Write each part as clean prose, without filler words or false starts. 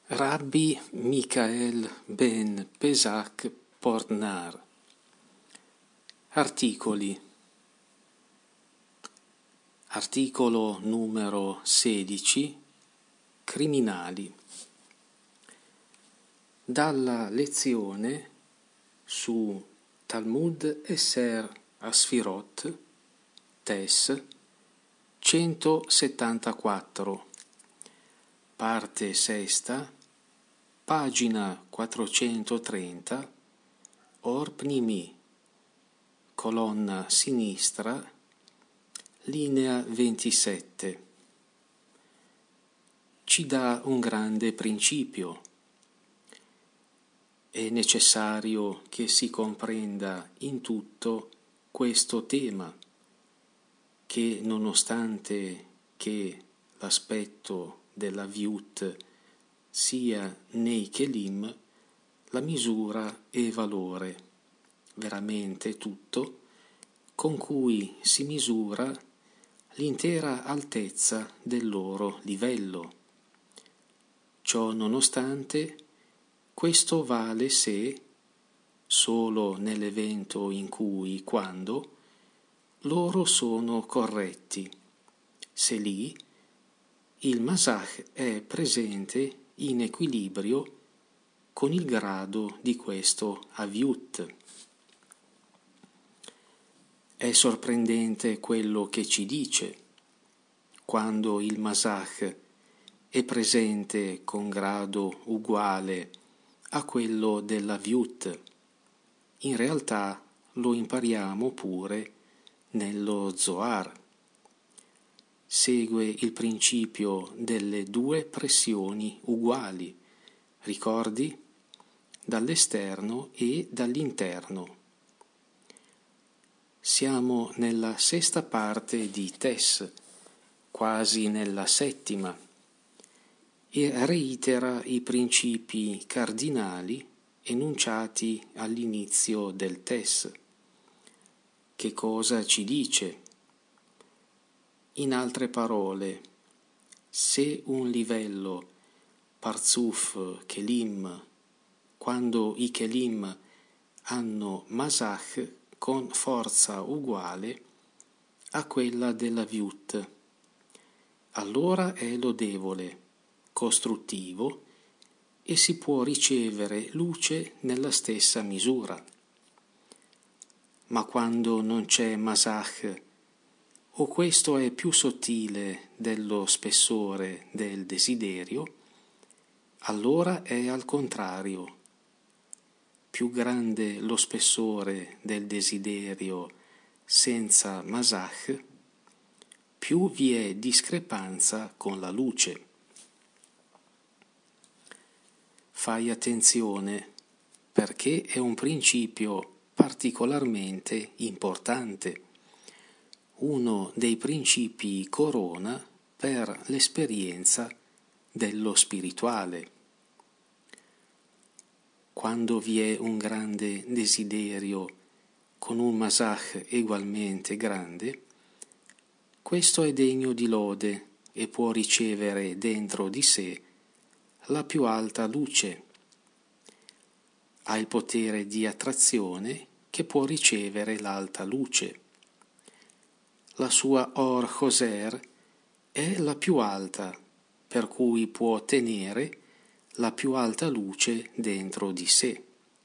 Rabbi Michael ben Pesach Portnar. Articoli. Articolo numero 16. Criminali. Dalla lezione su Talmud Esser Asfirot, Tes 174, parte sesta, pagina 430, Or Pnimi, colonna sinistra, linea 27. Ci dà un grande principio. È necessario che si comprenda in tutto questo tema, che nonostante che l'aspetto della viut sia nei Kelim, la misura e valore, veramente tutto, con cui si misura l'intera altezza del loro livello. Ciò nonostante, questo vale se, solo nell'evento in cui, quando, loro sono corretti, se lì il Masach è presente in equilibrio con il grado di questo Aviut. È sorprendente quello che ci dice: quando il Masach è presente con grado uguale a quello dell'Aviut. In realtà lo impariamo pure nello Zohar. Segue il principio delle due pressioni uguali, ricordi? Dall'esterno e dall'interno. Siamo nella sesta parte di Tes, quasi nella settima, e reitera i principi cardinali enunciati all'inizio del Tes. Che cosa ci dice? In altre parole, se un livello Parzuf Kelim, quando i Kelim hanno Masach con forza uguale a quella della Viut, allora è lodevole, costruttivo e si può ricevere luce nella stessa misura. Ma quando non c'è Masach, o questo è più sottile dello spessore del desiderio, allora è al contrario. Più grande lo spessore del desiderio senza Masach, più vi è discrepanza con la luce. Fai attenzione, perché è un principio particolarmente importante, uno dei principi corona per l'esperienza dello spirituale. Quando vi è un grande desiderio con un Masach egualmente grande, questo è degno di lode e può ricevere dentro di sé la più alta luce. Ha il potere di attrazione che può ricevere l'alta luce. La sua Or Choser è la più alta, per cui può tenere la più alta luce dentro di sé.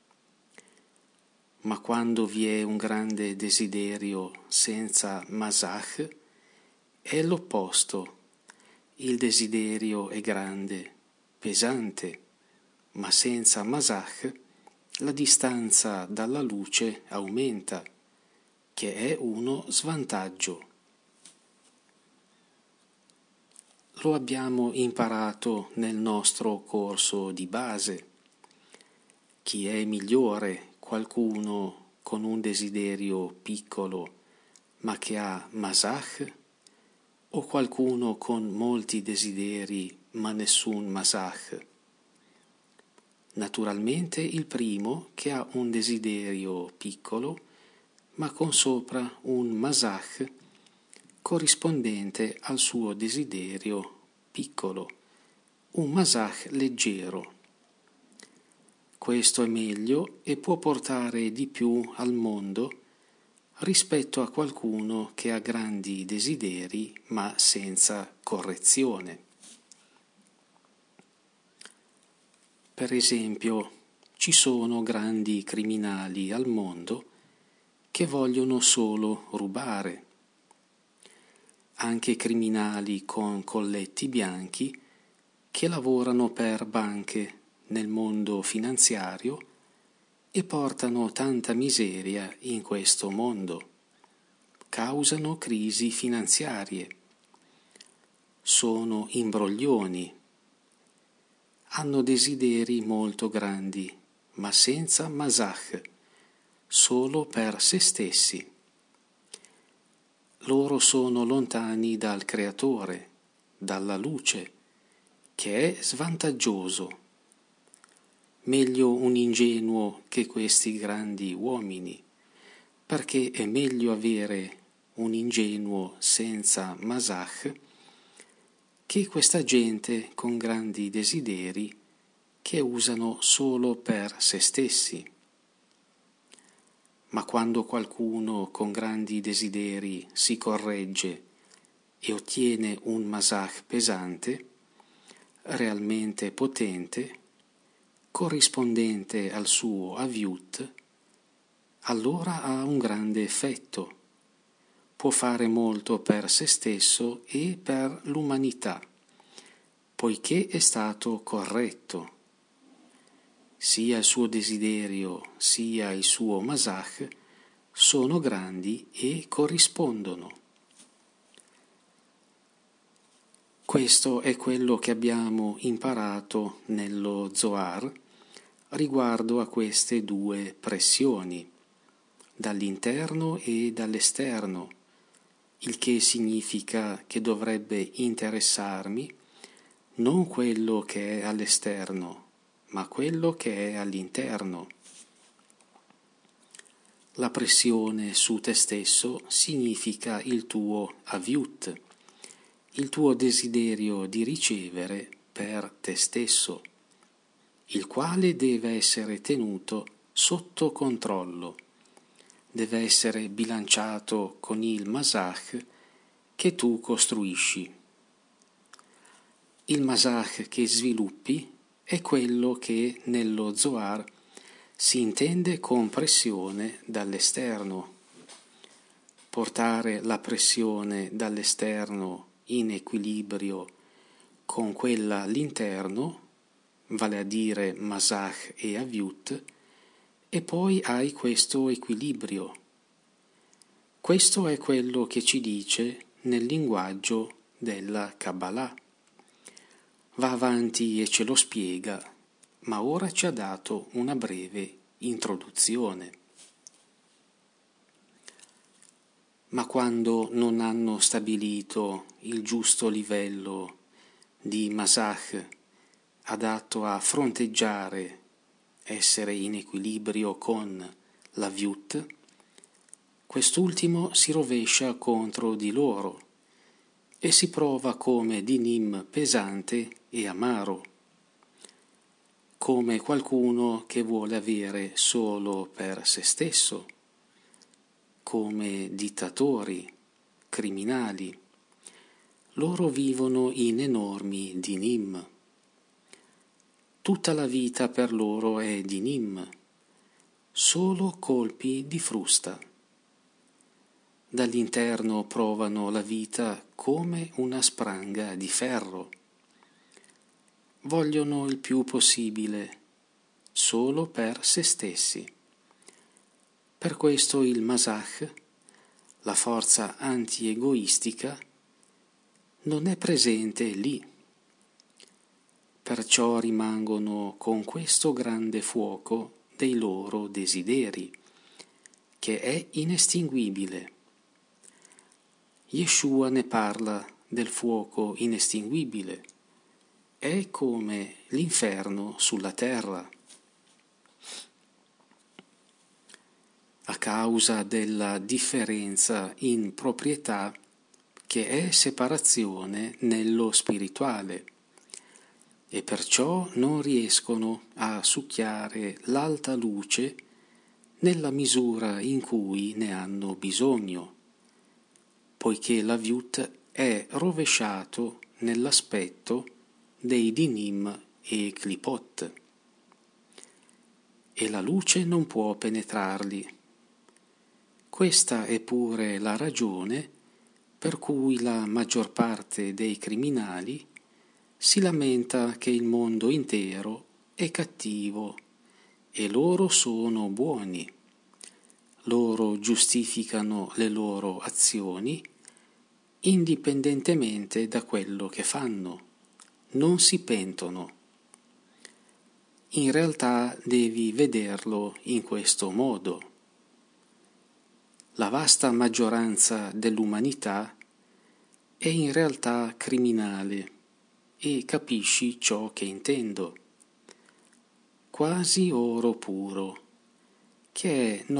Ma quando vi è un grande desiderio senza Masach, è l'opposto. Il desiderio è grande, pesante, ma senza Masach la distanza dalla luce aumenta, che è uno svantaggio. Lo abbiamo imparato nel nostro corso di base. Chi è migliore? Qualcuno con un desiderio piccolo ma che ha Masach? O qualcuno con molti desideri ma nessun Masach? Naturalmente il primo che ha un desiderio piccolo ma con sopra un Masach corrispondente al suo desiderio piccolo, un masach leggero. Questo è meglio e può portare di più al mondo rispetto a qualcuno che ha grandi desideri ma senza correzione. Per esempio, ci sono grandi criminali al mondo che vogliono solo rubare. Anche criminali con colletti bianchi che lavorano per banche nel mondo finanziario e portano tanta miseria in questo mondo. Causano crisi finanziarie. Sono imbroglioni. Hanno desideri molto grandi, ma senza masach, solo per se stessi. Loro sono lontani dal Creatore, dalla luce, che è svantaggioso. Meglio un ingenuo che questi grandi uomini, perché è meglio avere un ingenuo senza masach che questa gente con grandi desideri che usano solo per se stessi. Ma quando qualcuno con grandi desideri si corregge e ottiene un masach pesante, realmente potente, corrispondente al suo avyut, allora ha un grande effetto. Può fare molto per se stesso e per l'umanità, poiché è stato corretto. Sia il suo desiderio sia il suo masach sono grandi e corrispondono. Questo è quello che abbiamo imparato nello Zohar riguardo a queste due pressioni, dall'interno e dall'esterno, il che significa che dovrebbe interessarmi non quello che è all'esterno, ma quello che è all'interno. La pressione su te stesso significa il tuo avyut, il tuo desiderio di ricevere per te stesso, il quale deve essere tenuto sotto controllo, deve essere bilanciato con il masach che tu costruisci. Il masach che sviluppi è quello che nello Zohar si intende con pressione dall'esterno. Portare la pressione dall'esterno in equilibrio con quella all'interno, vale a dire masach e avyut, e poi hai questo equilibrio. Questo è quello che ci dice nel linguaggio della Kabbalah. Va avanti e ce lo spiega, ma ora ci ha dato una breve introduzione. Ma quando non hanno stabilito il giusto livello di masach adatto a fronteggiare, essere in equilibrio con l'avyut, quest'ultimo si rovescia contro di loro e si prova come dinim pesante e amaro, come qualcuno che vuole avere solo per se stesso, come dittatori, criminali. Loro vivono in enormi dinim. Tutta la vita per loro è dinim, solo colpi di frusta. Dall'interno provano la vita come una spranga di ferro. Vogliono il più possibile, solo per se stessi. Per questo il masach, la forza anti-egoistica, non è presente lì. Perciò rimangono con questo grande fuoco dei loro desideri, che è inestinguibile. Yeshua ne parla del fuoco inestinguibile. È come l'inferno sulla terra. A causa della differenza in proprietà che è separazione nello spirituale e perciò non riescono a succhiare l'alta luce nella misura in cui ne hanno bisogno, poiché l'Avyut è rovesciato nell'aspetto dei Dinim e Klipot, e la luce non può penetrarli. Questa è pure la ragione per cui la maggior parte dei criminali si lamenta che il mondo intero è cattivo e loro sono buoni. Loro giustificano le loro azioni indipendentemente da quello che fanno, non si pentono. In realtà devi vederlo in questo modo. La vasta maggioranza dell'umanità è in realtà criminale e capisci ciò che intendo. Quasi oro puro, che è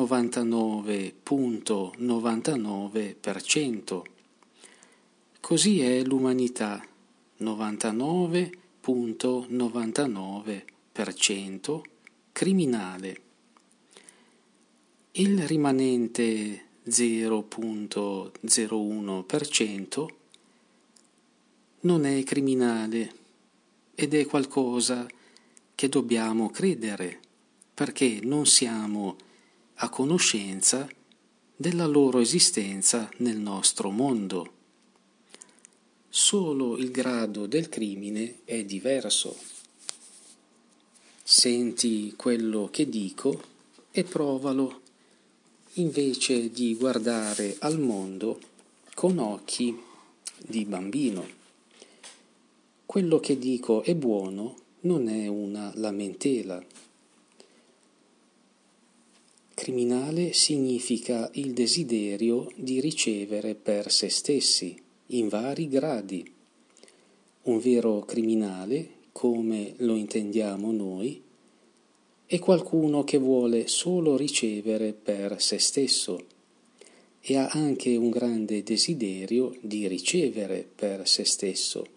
99,99%. Così è l'umanità, 99,99% criminale. Il rimanente 0,01% non è criminale ed è qualcosa che dobbiamo credere, perché non siamo a conoscenza della loro esistenza nel nostro mondo. Solo il grado del crimine è diverso. Senti quello che dico e provalo, invece di guardare al mondo con occhi di bambino. Quello che dico è buono, non è una lamentela. Criminale significa il desiderio di ricevere per se stessi, in vari gradi. Un vero criminale, come lo intendiamo noi, è qualcuno che vuole solo ricevere per se stesso e ha anche un grande desiderio di ricevere per se stesso.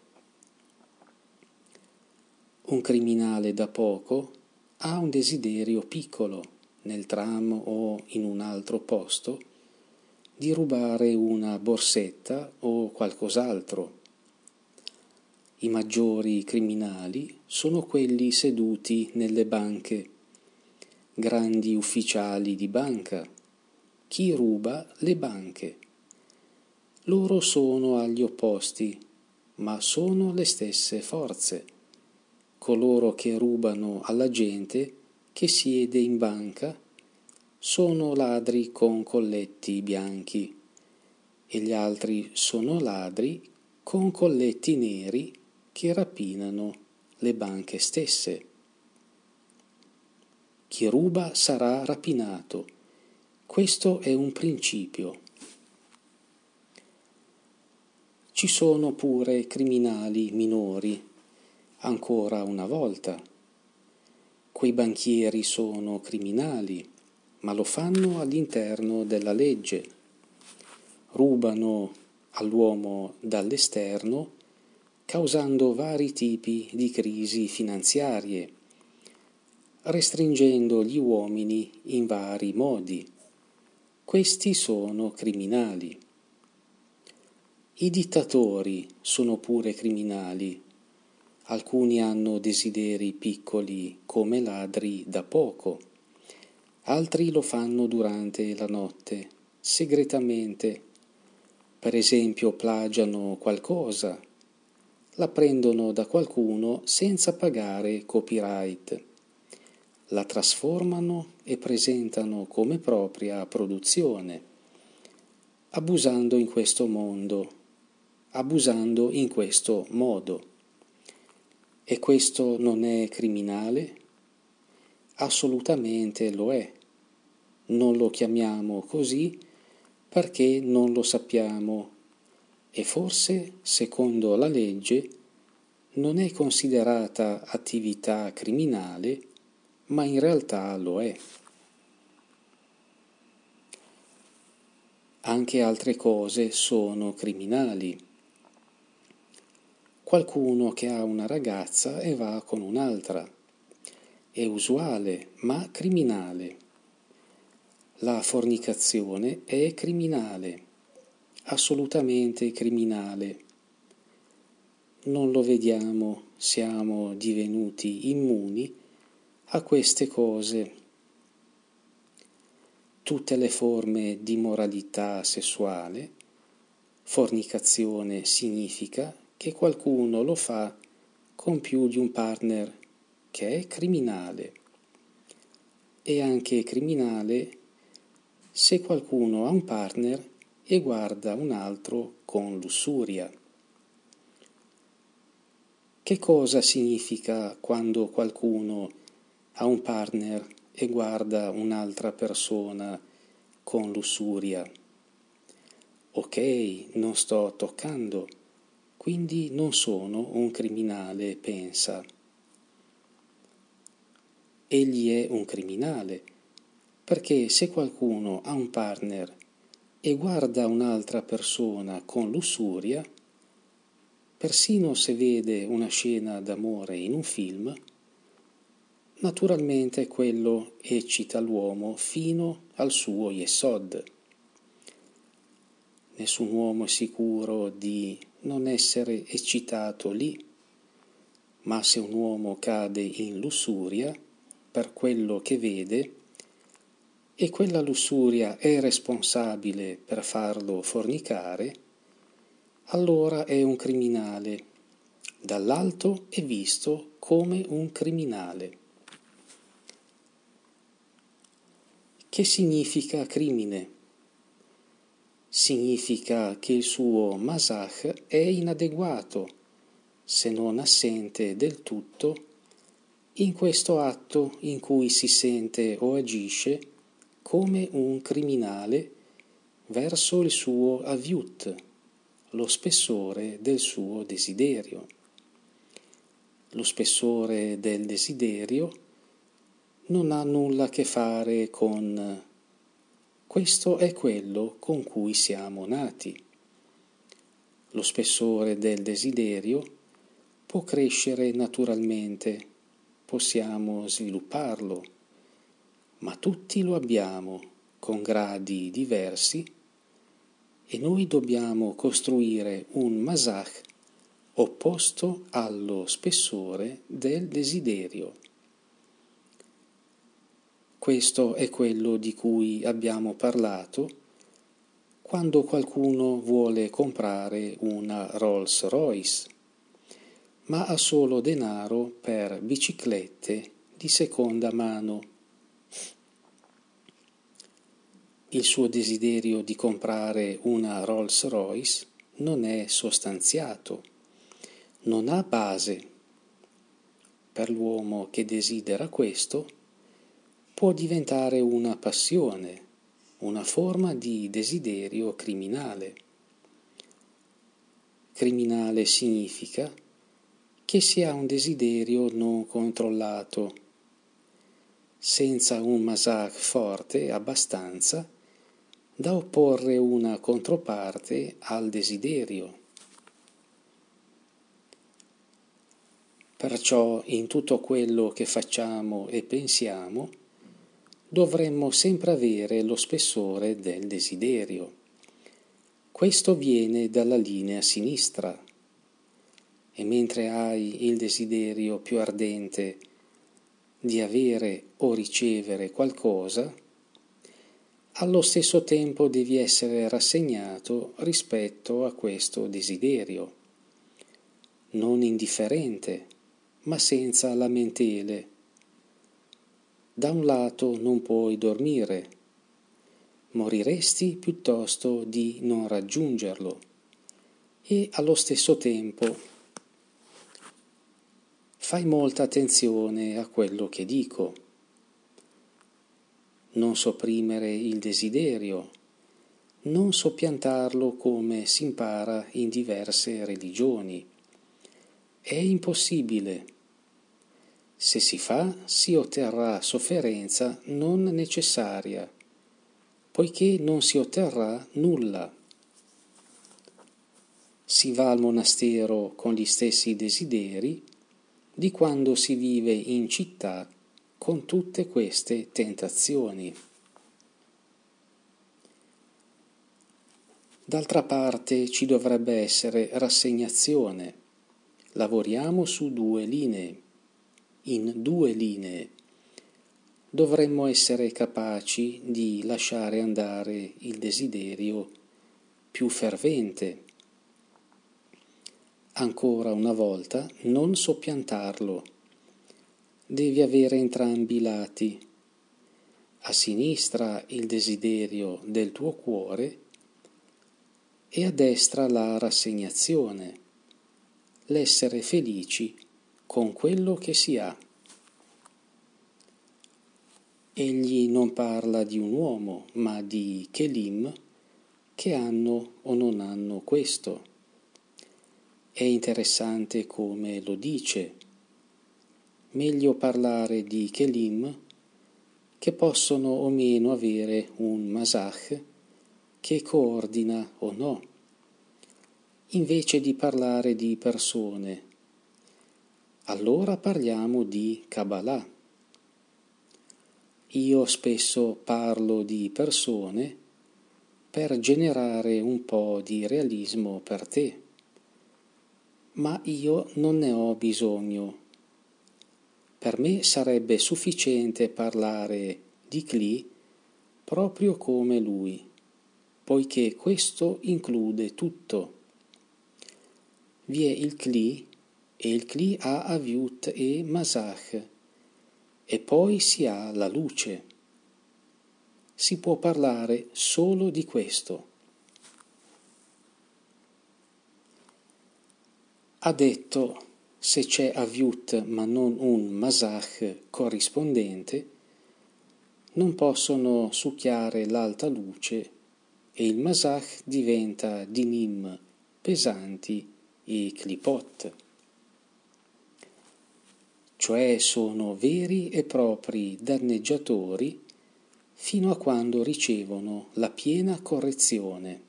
Un criminale da poco ha un desiderio piccolo, nel tram o in un altro posto, di rubare una borsetta o qualcos'altro. I maggiori criminali sono quelli seduti nelle banche, grandi ufficiali di banca, chi ruba le banche. Loro sono agli opposti, ma sono le stesse forze. Coloro che rubano alla gente che siede in banca sono ladri con colletti bianchi e gli altri sono ladri con colletti neri che rapinano le banche stesse. Chi ruba sarà rapinato. Questo è un principio. Ci sono pure criminali minori, ancora una volta. Quei banchieri sono criminali, ma lo fanno all'interno della legge. Rubano all'uomo dall'esterno, causando vari tipi di crisi finanziarie, restringendo gli uomini in vari modi. Questi sono criminali. I dittatori sono pure criminali. Alcuni hanno desideri piccoli come ladri da poco. Altri lo fanno durante la notte, segretamente. Per esempio plagiano qualcosa, la prendono da qualcuno senza pagare copyright, la trasformano e presentano come propria produzione, abusando in questo modo. E questo non è criminale? Assolutamente lo è. Non lo chiamiamo così perché non lo sappiamo e forse, secondo la legge, non è considerata attività criminale, ma in realtà lo è. Anche altre cose sono criminali. qualcuno che ha una ragazza e va con un'altra. È usuale, ma criminale. La fornicazione è criminale, assolutamente criminale. Non lo vediamo, siamo divenuti immuni a queste cose. Tutte le forme di moralità sessuale, fornicazione significa che qualcuno lo fa con più di un partner, che è criminale. È anche criminale se qualcuno ha un partner e guarda un altro con lussuria. Che cosa significa quando qualcuno ha un partner e guarda un'altra persona con lussuria? Ok, non sto toccando, quindi non sono un criminale, pensa. Egli è un criminale, perché se qualcuno ha un partner e guarda un'altra persona con lussuria, persino se vede una scena d'amore in un film, naturalmente quello eccita l'uomo fino al suo yesod. Nessun uomo è sicuro di non essere eccitato lì, ma se un uomo cade in lussuria per quello che vede e quella lussuria è responsabile per farlo fornicare, allora è un criminale. Dall'alto è visto come un criminale. Che significa crimine? Significa che il suo masach è inadeguato, se non assente del tutto, in questo atto in cui si sente o agisce come un criminale verso il suo aviut, lo spessore del suo desiderio. Lo spessore del desiderio non ha nulla a che fare con questo è quello con cui siamo nati. Lo spessore del desiderio può crescere naturalmente, possiamo svilupparlo, ma tutti lo abbiamo con gradi diversi e noi dobbiamo costruire un masach opposto allo spessore del desiderio. Questo è quello di cui abbiamo parlato quando qualcuno vuole comprare una Rolls Royce, ma ha solo denaro per biciclette di seconda mano. Il suo desiderio di comprare una Rolls Royce non è sostanziato, non ha base. Per l'uomo che desidera questo, può diventare una passione, una forma di desiderio criminale. Criminale significa che si ha un desiderio non controllato, senza un masach forte abbastanza da opporre una controparte al desiderio. Perciò in tutto quello che facciamo e pensiamo dovremmo sempre avere lo spessore del desiderio. Questo viene dalla linea sinistra, e mentre hai il desiderio più ardente di avere o ricevere qualcosa, allo stesso tempo devi essere rassegnato rispetto a questo desiderio, non indifferente, ma senza lamentele. Da un lato non puoi dormire, moriresti piuttosto di non raggiungerlo, e allo stesso tempo fai molta attenzione a quello che dico. Non sopprimere il desiderio, non soppiantarlo come si impara in diverse religioni. È impossibile. Se si fa, si otterrà sofferenza non necessaria, poiché non si otterrà nulla. si va al monastero con gli stessi desideri di quando si vive in città con tutte queste tentazioni. D'altra parte ci dovrebbe essere rassegnazione. Lavoriamo su due linee, in due linee. Dovremmo essere capaci di lasciare andare il desiderio più fervente. Ancora una volta, non soppiantarlo. Devi avere entrambi i lati. A sinistra il desiderio del tuo cuore e a destra la rassegnazione, l'essere felici con quello che si ha. Egli non parla di un uomo, ma di Kelim che hanno o non hanno questo. È interessante come lo dice. Meglio parlare di Kelim che possono o meno avere un masach che coordina o no, invece di parlare di persone. Allora parliamo di Kabbalah. Io spesso parlo di persone per generare un po' di realismo per te, ma io non ne ho bisogno. Per me sarebbe sufficiente parlare di Kli proprio come lui, poiché questo include tutto. Vi è il Kli e il Kli ha Aviut e Masach e poi si ha la luce. Si può parlare solo di questo. Ha detto, se c'è Aviut ma non un Masach corrispondente, non possono succhiare l'alta luce e il Masach diventa dinim pesanti e clipot, cioè sono veri e propri danneggiatori fino a quando ricevono la piena correzione.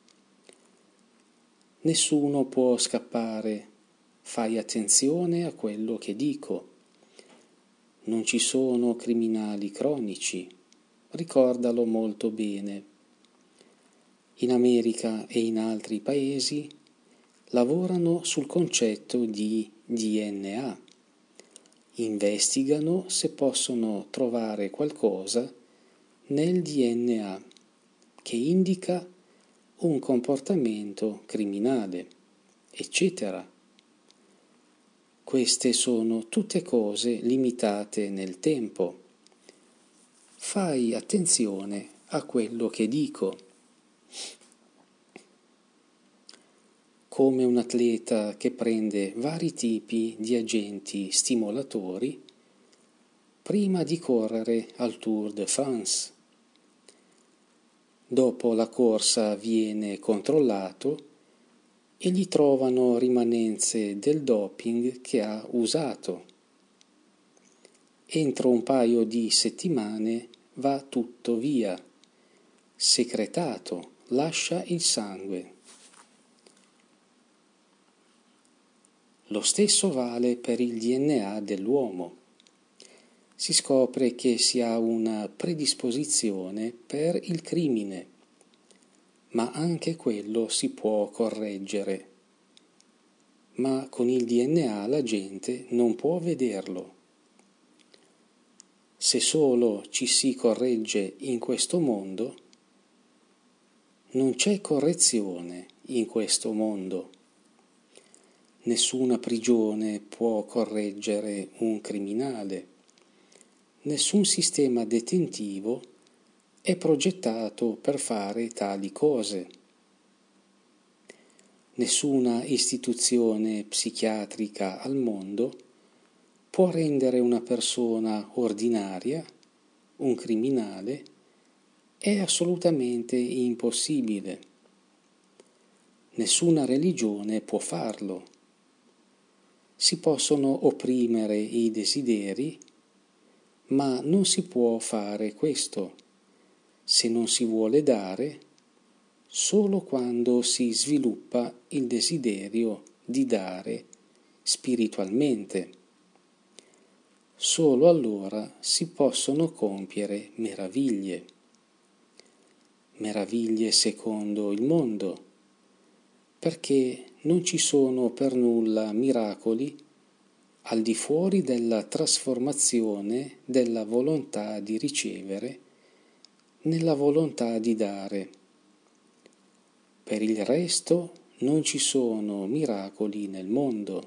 Nessuno può scappare, fai attenzione a quello che dico. Non ci sono criminali cronici, ricordalo molto bene. In America e in altri paesi lavorano sul concetto di DNA. Investigano se possono trovare qualcosa nel DNA che indica un comportamento criminale, eccetera. Queste sono tutte cose limitate nel tempo. Fai attenzione a quello che dico. Come un atleta che prende vari tipi di agenti stimolatori prima di correre al Tour de France. Dopo la corsa viene controllato e gli trovano rimanenze del doping che ha usato. Entro un paio di settimane va tutto via, secretato, lascia il sangue. Lo stesso vale per il DNA dell'uomo. Si scopre che si ha una predisposizione per il crimine, ma anche quello si può correggere. Ma con il DNA la gente non può vederlo. Se solo ci si corregge in questo mondo, non c'è correzione in questo mondo. Nessuna prigione può correggere un criminale. Nessun sistema detentivo è progettato per fare tali cose. Nessuna istituzione psichiatrica al mondo può rendere una persona ordinaria, un criminale, è assolutamente impossibile. Nessuna religione può farlo. Si possono opprimere i desideri, ma non si può fare questo. Se non si vuole dare, solo quando si sviluppa il desiderio di dare spiritualmente. Solo allora si possono compiere meraviglie. Meraviglie secondo il mondo, perché non ci sono per nulla miracoli al di fuori della trasformazione della volontà di ricevere nella volontà di dare. Per il resto non ci sono miracoli nel mondo.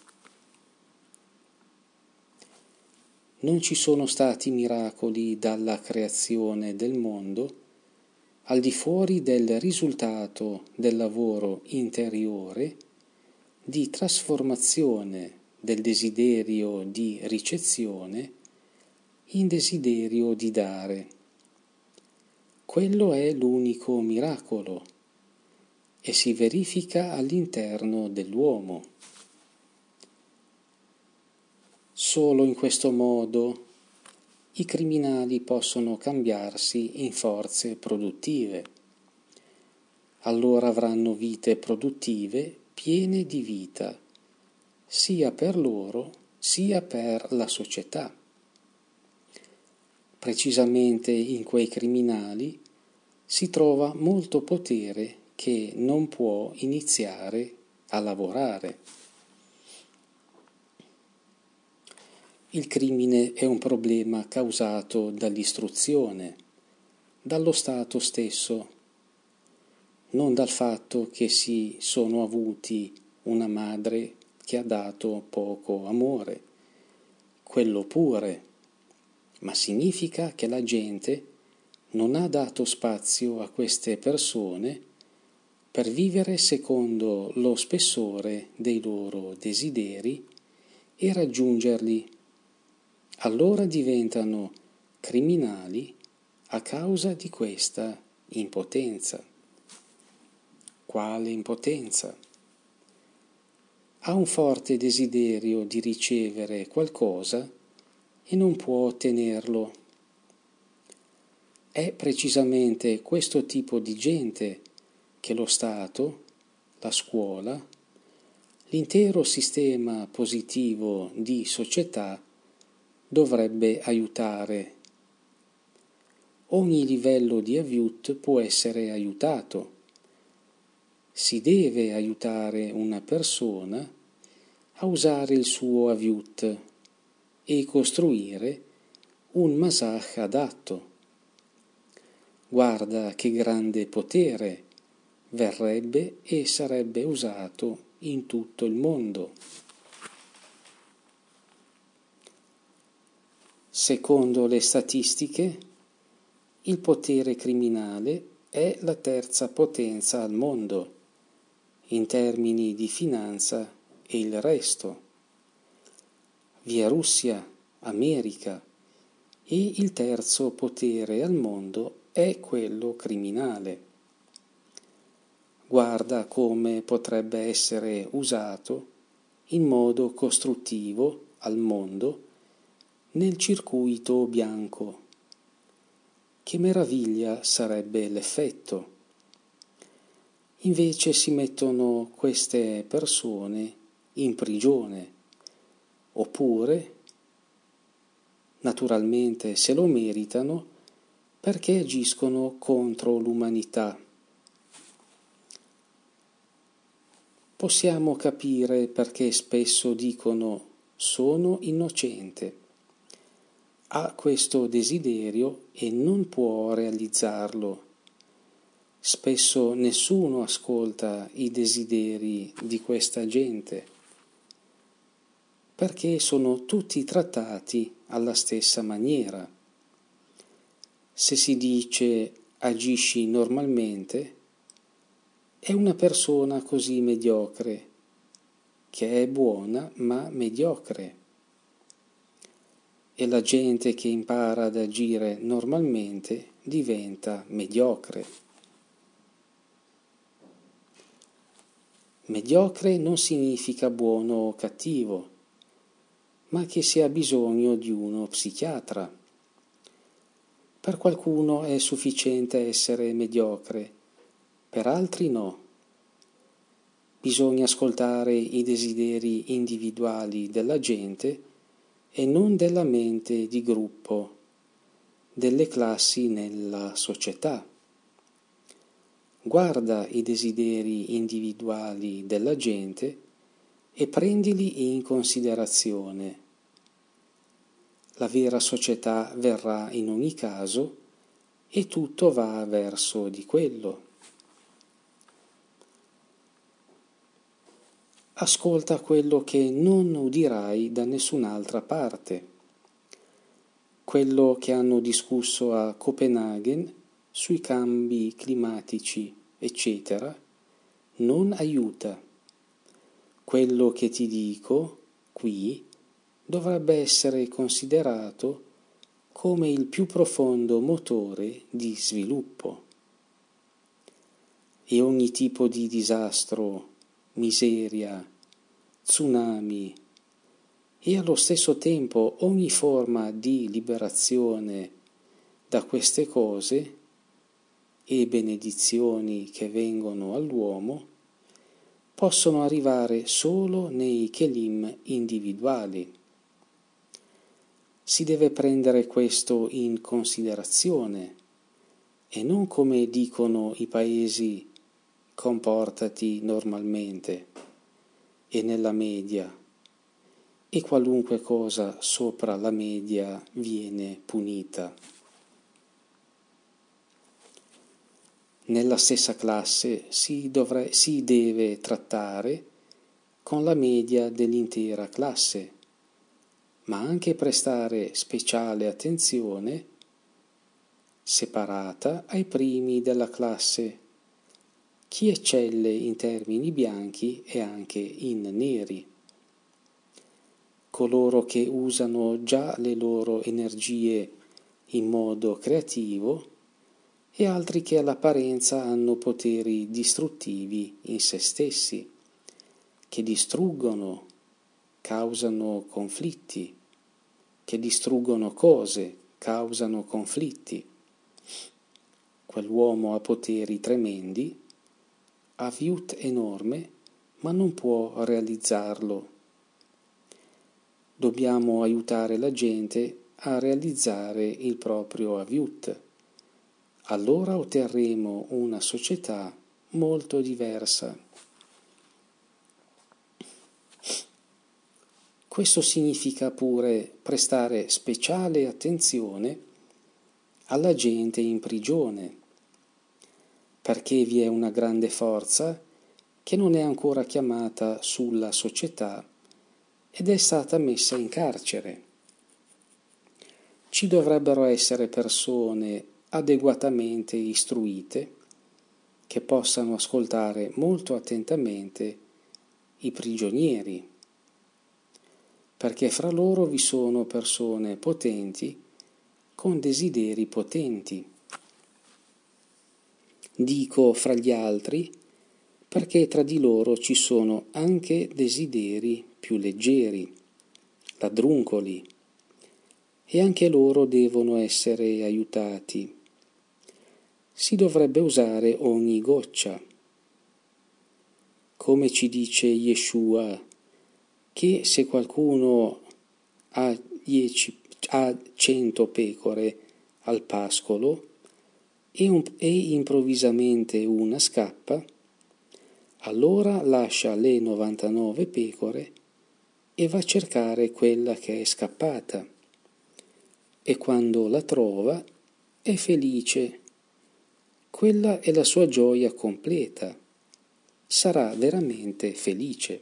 Non ci sono stati miracoli dalla creazione del mondo al di fuori del risultato del lavoro interiore di trasformazione del desiderio di ricezione in desiderio di dare. Quello è l'unico miracolo e si verifica all'interno dell'uomo. Solo in questo modo i criminali possono cambiarsi in forze produttive. Allora avranno vite produttive piene di vita, sia per loro sia per la società. Precisamente in quei criminali si trova molto potere che non può iniziare a lavorare. Il crimine è un problema causato dall'istruzione, dallo Stato stesso, non dal fatto che si sono avuti una madre che ha dato poco amore, quello pure, ma significa che la gente non ha dato spazio a queste persone per vivere secondo lo spessore dei loro desideri e raggiungerli. Allora diventano criminali a causa di questa impotenza. Quale impotenza? Ha un forte desiderio di ricevere qualcosa e non può ottenerlo. È precisamente questo tipo di gente che lo Stato, la scuola, l'intero sistema positivo di società dovrebbe aiutare. Ogni livello di Avyut può essere aiutato. Si deve aiutare una persona a usare il suo Avyut e costruire un Masach adatto. Guarda che grande potere verrebbe e sarebbe usato in tutto il mondo. Secondo le statistiche, il potere criminale è la terza potenza al mondo, in termini di finanza e il resto. Vi è Russia, America, e il terzo potere al mondo è quello criminale. Guarda come potrebbe essere usato in modo costruttivo al mondo nel circuito bianco. Che meraviglia sarebbe l'effetto! Invece si mettono queste persone in prigione, oppure, naturalmente se lo meritano, perché agiscono contro l'umanità. Possiamo capire perché spesso dicono «sono innocente». Ha questo desiderio e non può realizzarlo. Spesso nessuno ascolta i desideri di questa gente, perché sono tutti trattati alla stessa maniera. Se si dice agisci normalmente, è una persona così mediocre, che è buona ma mediocre. E la gente che impara ad agire normalmente diventa mediocre. Mediocre non significa buono o cattivo, ma che si ha bisogno di uno psichiatra. Per qualcuno è sufficiente essere mediocre, per altri no. Bisogna ascoltare i desideri individuali della gente e non della mente di gruppo, delle classi nella società. Guarda i desideri individuali della gente e prendili in considerazione. La vera società verrà in ogni caso e tutto va verso di quello. Ascolta quello che non udirai da nessun'altra parte. Quello che hanno discusso a Copenaghen sui cambi climatici, eccetera, non aiuta. Quello che ti dico qui dovrebbe essere considerato come il più profondo motore di sviluppo. E ogni tipo di disastro, miseria, tsunami e allo stesso tempo ogni forma di liberazione da queste cose e benedizioni che vengono all'uomo possono arrivare solo nei kelim individuali. Si deve prendere questo in considerazione e non come dicono i paesi comportati normalmente e nella media e qualunque cosa sopra la media viene punita. Nella stessa classe si deve trattare con la media dell'intera classe, ma anche prestare speciale attenzione separata ai primi della classe, chi eccelle in termini bianchi e anche in neri. Coloro che usano già le loro energie in modo creativo e altri che all'apparenza hanno poteri distruttivi in se stessi, che distruggono, causano conflitti, che distruggono cose, causano conflitti. Quell'uomo ha poteri tremendi, ha viut enorme, ma non può realizzarlo. Dobbiamo aiutare la gente a realizzare il proprio aviut. Allora otterremo una società molto diversa. Questo significa pure prestare speciale attenzione alla gente in prigione, perché vi è una grande forza che non è ancora chiamata sulla società ed è stata messa in carcere. Ci dovrebbero essere persone adeguatamente istruite che possano ascoltare molto attentamente i prigionieri, perché fra loro vi sono persone potenti con desideri potenti. Dico fra gli altri perché tra di loro ci sono anche desideri più leggeri, ladruncoli, e anche loro devono essere aiutati. Si dovrebbe usare ogni goccia. Come ci dice Yeshua, che se qualcuno ha 100 pecore al pascolo e improvvisamente una scappa, allora lascia le 99 pecore e va a cercare quella che è scappata. E quando la trova è felice. Quella è la sua gioia completa. Sarà veramente felice.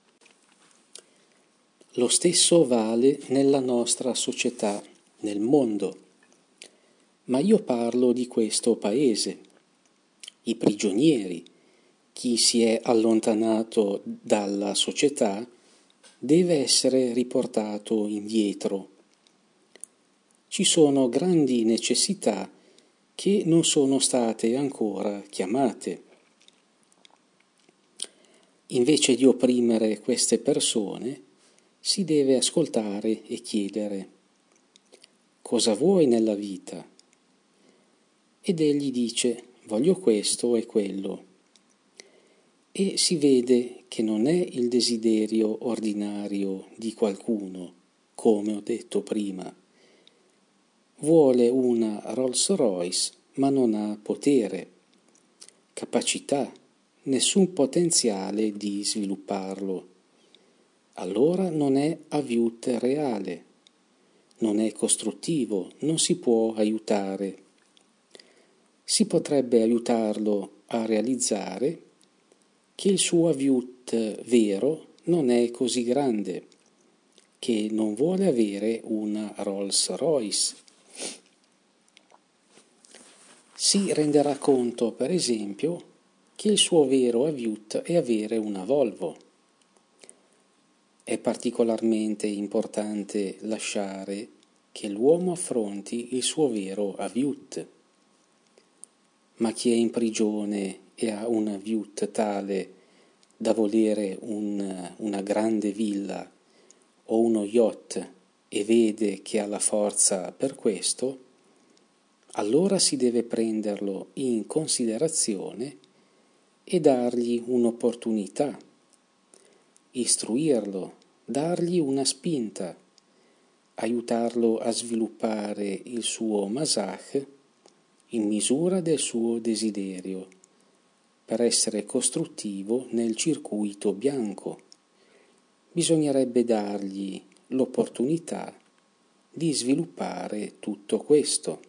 Lo stesso vale nella nostra società, nel mondo. Ma io parlo di questo paese. I prigionieri, chi si è allontanato dalla società, deve essere riportato indietro. Ci sono grandi necessità che non sono state ancora chiamate. Invece di opprimere queste persone, si deve ascoltare e chiedere: cosa vuoi nella vita? Ed egli dice: voglio questo e quello. E si vede che non è il desiderio ordinario di qualcuno, come ho detto prima. Vuole una Rolls Royce, ma non ha potere, capacità, nessun potenziale di svilupparlo. Allora non è aviut reale, non è costruttivo, non si può aiutare. Si potrebbe aiutarlo a realizzare che il suo aviut vero non è così grande, che non vuole avere una Rolls Royce. Si renderà conto, per esempio, che il suo vero aviut è avere una Volvo. È particolarmente importante lasciare che l'uomo affronti il suo vero aviut. Ma chi è in prigione e ha un aviut tale da volere una grande villa o uno yacht e vede che ha la forza per questo, allora si deve prenderlo in considerazione e dargli un'opportunità, istruirlo, dargli una spinta, aiutarlo a sviluppare il suo masach in misura del suo desiderio, per essere costruttivo nel circuito bianco. Bisognerebbe dargli l'opportunità di sviluppare tutto questo.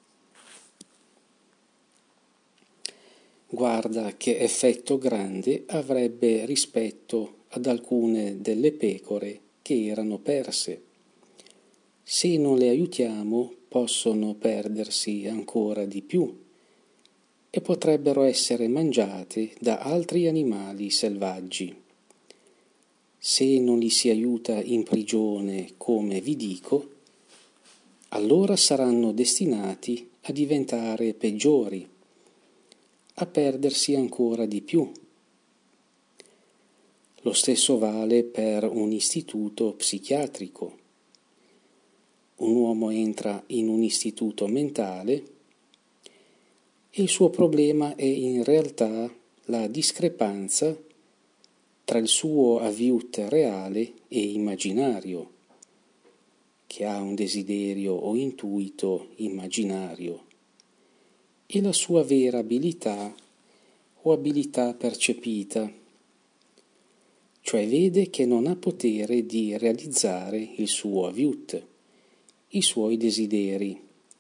Guarda che effetto grande avrebbe rispetto ad alcune delle pecore che erano perse. Se non le aiutiamo, possono perdersi ancora di più e potrebbero essere mangiate da altri animali selvaggi. Se non li si aiuta in prigione, come vi dico, allora saranno destinati a diventare peggiori, a perdersi ancora di più. Lo stesso vale per un istituto psichiatrico. Un uomo entra in un istituto mentale e il suo problema è in realtà la discrepanza tra il suo aviut reale e immaginario, che ha un desiderio o intuito immaginario, e la sua vera abilità o abilità percepita, cioè vede che non ha potere di realizzare il suo aviut, i suoi desideri.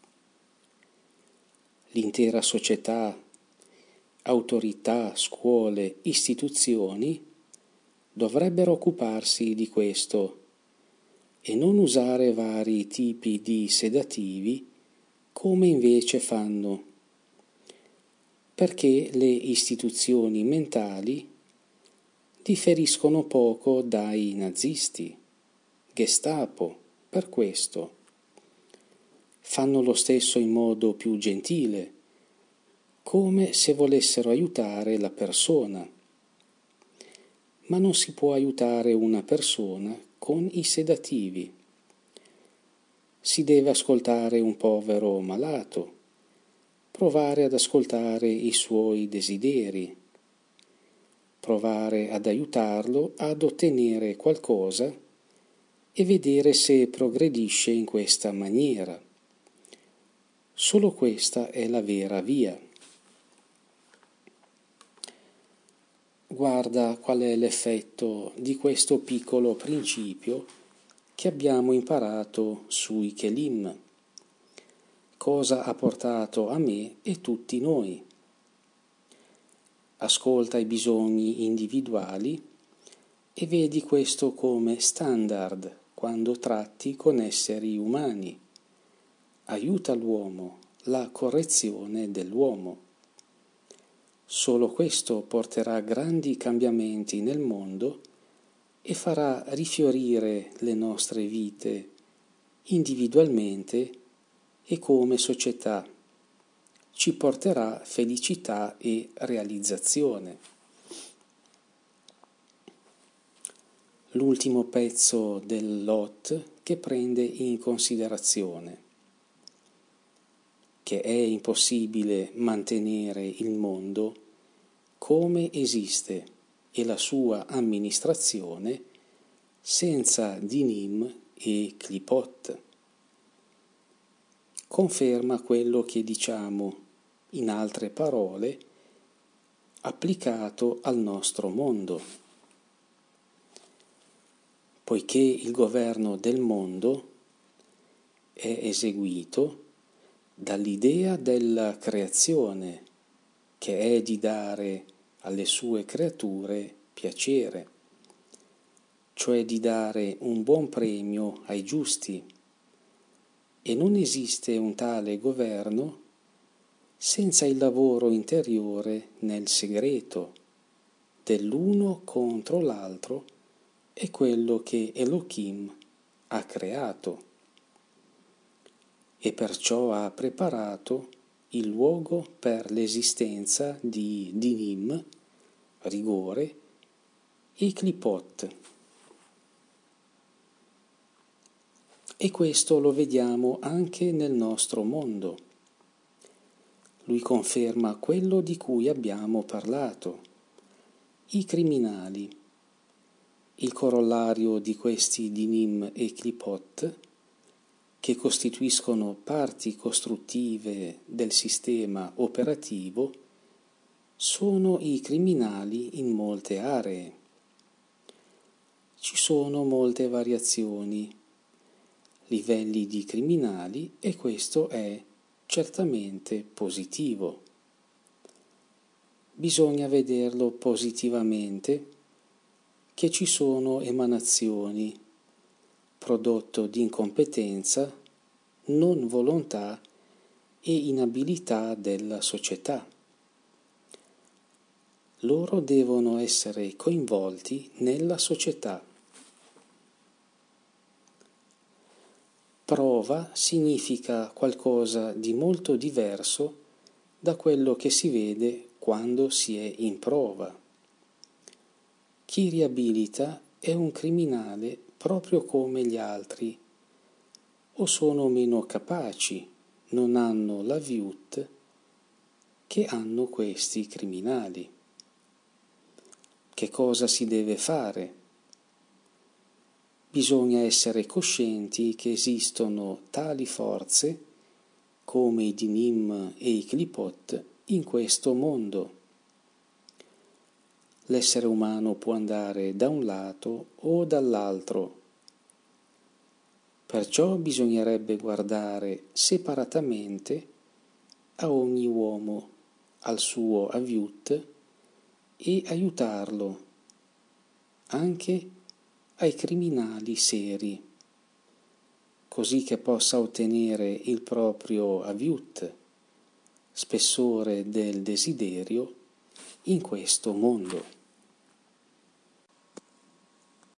L'intera società, autorità, scuole, istituzioni dovrebbero occuparsi di questo e non usare vari tipi di sedativi come invece fanno, perché le istituzioni mentali differiscono poco dai nazisti, Gestapo, per questo. Fanno lo stesso in modo più gentile, come se volessero aiutare la persona. Ma non si può aiutare una persona con i sedativi. Si deve ascoltare un povero malato, provare ad ascoltare i suoi desideri, provare ad aiutarlo ad ottenere qualcosa e vedere se progredisce in questa maniera. Solo questa è la vera via. Guarda qual è l'effetto di questo piccolo principio che abbiamo imparato sui Kelim. Cosa ha portato a me e tutti noi. Ascolta i bisogni individuali e vedi questo come standard quando tratti con esseri umani. Aiuta l'uomo, la correzione dell'uomo. Solo questo porterà grandi cambiamenti nel mondo e farà rifiorire le nostre vite individualmente e come società. Ci porterà felicità e realizzazione. L'ultimo pezzo del lot che prende in considerazione. che è impossibile mantenere il mondo come esiste e la sua amministrazione senza Dinim e Klipot. Conferma quello che diciamo, in altre parole, applicato al nostro mondo. Poiché il governo del mondo è eseguito dall'idea della creazione, che è di dare alle sue creature piacere, cioè di dare un buon premio ai giusti, e non esiste un tale governo senza il lavoro interiore nel segreto dell'uno contro l'altro e quello che Elohim ha creato, e perciò ha preparato il luogo per l'esistenza di Dinim, rigore, e Klipot. E questo lo vediamo anche nel nostro mondo. Lui conferma quello di cui abbiamo parlato. I criminali. Il corollario di questi Dinim e Klipot, che costituiscono parti costruttive del sistema operativo, sono i criminali in molte aree. Ci sono molte variazioni, livelli di criminali, e questo è certamente positivo. Bisogna vederlo positivamente che ci sono emanazioni, prodotto di incompetenza, non volontà e inabilità della società. Loro devono essere coinvolti nella società. Prova significa qualcosa di molto diverso da quello che si vede quando si è in prova. Chi riabilita è un criminale proprio come gli altri, o sono meno capaci, non hanno la viut che hanno questi criminali. Che cosa si deve fare? Bisogna essere coscienti che esistono tali forze, come i Dinim e i Klipot, in questo mondo. L'essere umano può andare da un lato o dall'altro. Perciò bisognerebbe guardare separatamente a ogni uomo, al suo aviut, e aiutarlo, anche ai criminali seri, così che possa ottenere il proprio aviut, spessore del desiderio, in questo mondo.